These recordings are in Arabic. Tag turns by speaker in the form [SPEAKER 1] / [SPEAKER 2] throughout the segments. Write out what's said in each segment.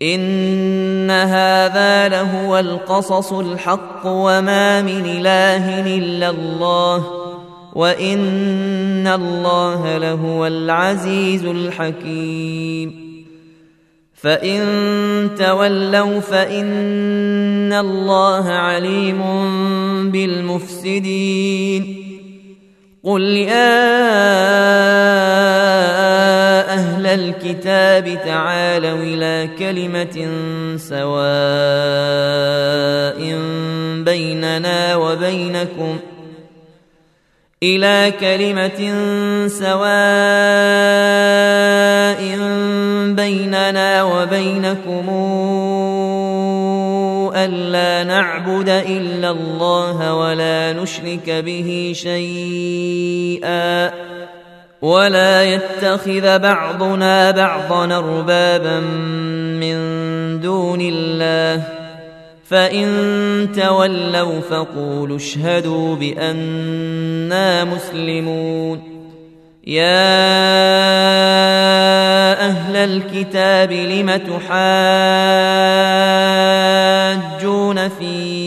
[SPEAKER 1] إن هذا لهو القصص الحق وما من إله إلا الله وإن الله لهو العزيز الحكيم فإن تولوا فإن الله عليم بالمفسدين قل يا أهل الكتاب تعالوا إلى كلمة سواء بيننا وبينكم ألا نعبد إلا الله ولا نشرك به شيئا ولا يتخذ بعضنا بعضا أربابا من دون الله فإن تولوا فقولوا اشهدوا بأننا مسلمون يا أهل الكتاب لم تحاجون في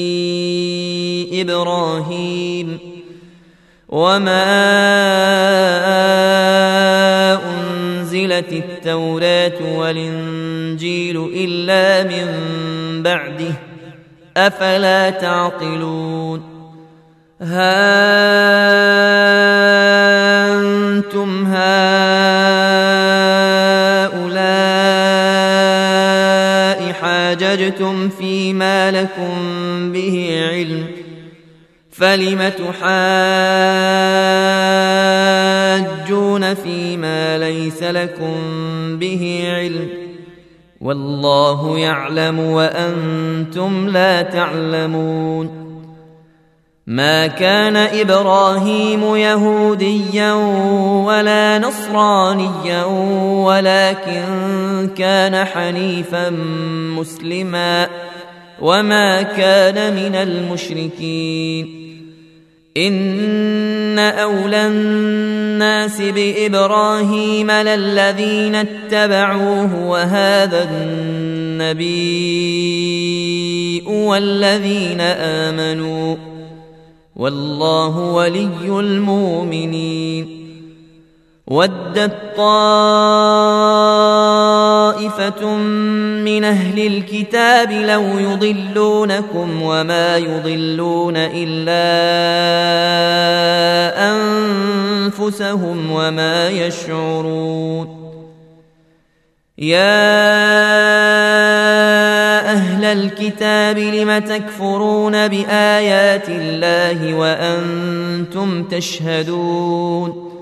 [SPEAKER 1] إبراهيم وما أنزلت التوراة والإنجيل إلا من بعده أفلا تعقلون أنتم هؤلاء حاججتم فيما لكم به علم فلم تحاجون فيما ليس لكم به علم والله يعلم وأنتم لا تعلمون ما كان إبراهيم يهوديا ولا نصرانيا ولكن كان حنيفا مسلما وما كان من المشركين إن أولى الناس بإبراهيم للذين اتبعوه وهذا النبي والذين آمنوا والله ولي المؤمنين ودت طائفة من أهل الكتاب لو يضلونكم وما يضلون إلا أنفسهم وما يشعرون يا أهل الكتاب لم تكفرون بآيات الله وأنتم تشهدون